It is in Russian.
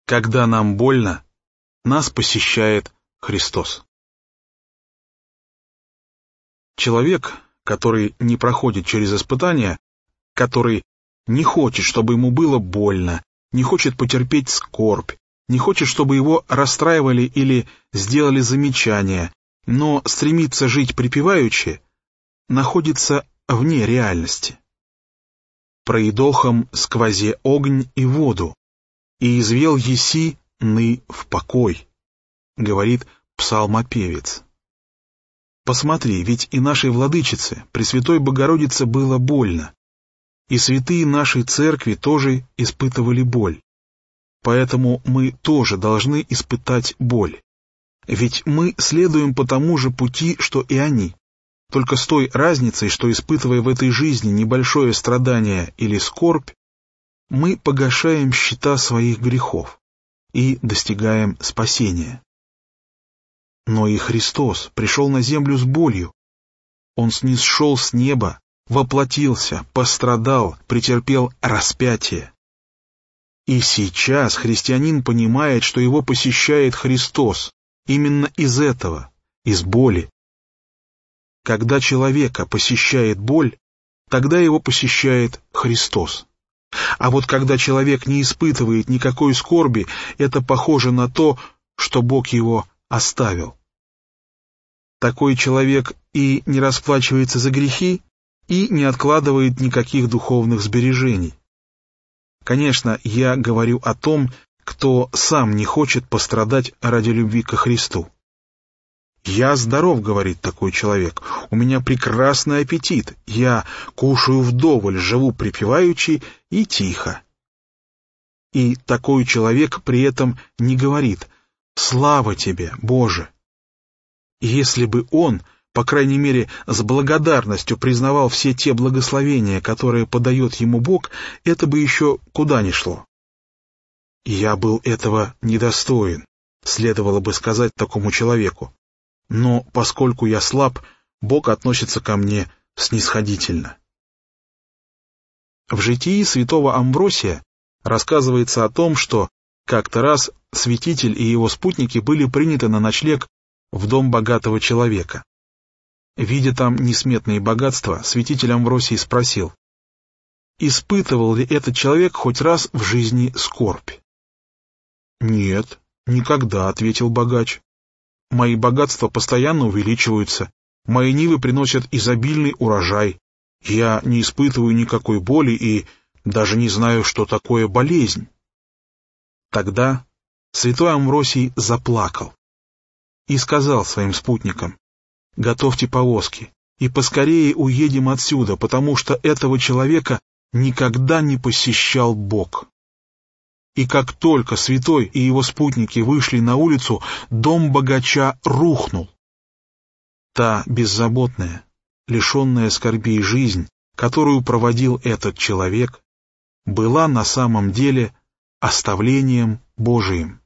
Когда нам больно, нас посещает Христос. Человек, который не проходит через испытания, который не хочет, чтобы ему было больно, не хочет потерпеть скорбь, не хочет, чтобы его расстраивали или сделали замечания, но стремится жить припеваючи, находится вне реальности. «Проидохом сквозе огонь и воду, и извел еси ны в покой», — говорит псалмопевец. Посмотри, ведь и нашей владычице, Пресвятой Богородице, было больно, и святые нашей церкви тоже испытывали боль. Поэтому мы тоже должны испытать боль. Ведь мы следуем по тому же пути, что и они, только с той разницей, что, испытывая в этой жизни небольшое страдание или скорбь, мы погашаем счета своих грехов и достигаем спасения. Но и Христос пришел на землю с болью. Он снисшел с неба, воплотился, пострадал, претерпел распятие. И сейчас христианин понимает, что его посещает Христос именно из этого, из боли. Когда человека посещает боль, тогда его посещает Христос. А вот когда человек не испытывает никакой скорби, это похоже на то, что Бог его оставил. Такой человек и не расплачивается за грехи, и не откладывает никаких духовных сбережений. Конечно, я говорю о том, кто сам не хочет пострадать ради любви ко Христу. «Я здоров», — говорит такой человек, — «у меня прекрасный аппетит, я кушаю вдоволь, живу припеваючи и тихо». И такой человек при этом не говорит «Слава тебе, Боже!». Если бы он, по крайней мере, с благодарностью признавал все те благословения, которые подает ему Бог, это бы еще куда ни шло. «Я был этого недостоин», следовало бы сказать такому человеку. Но поскольку я слаб, Бог относится ко мне снисходительно. В житии святого Амвросия рассказывается о том, что как-то раз святитель и его спутники были приняты на ночлег в дом богатого человека. Видя там несметные богатства, святитель Амвросий спросил, испытывал ли этот человек хоть раз в жизни скорбь. «Нет, никогда», — ответил богач. «Мои богатства постоянно увеличиваются, мои нивы приносят изобильный урожай, я не испытываю никакой боли и даже не знаю, что такое болезнь». Тогда святой Амвросий заплакал и сказал своим спутникам: «Готовьте повозки и поскорее уедем отсюда, потому что этого человека никогда не посещал Бог». И как только святой и его спутники вышли на улицу, дом богача рухнул. Та беззаботная, лишенная скорбей жизнь, которую проводил этот человек, была на самом деле оставлением Божиим.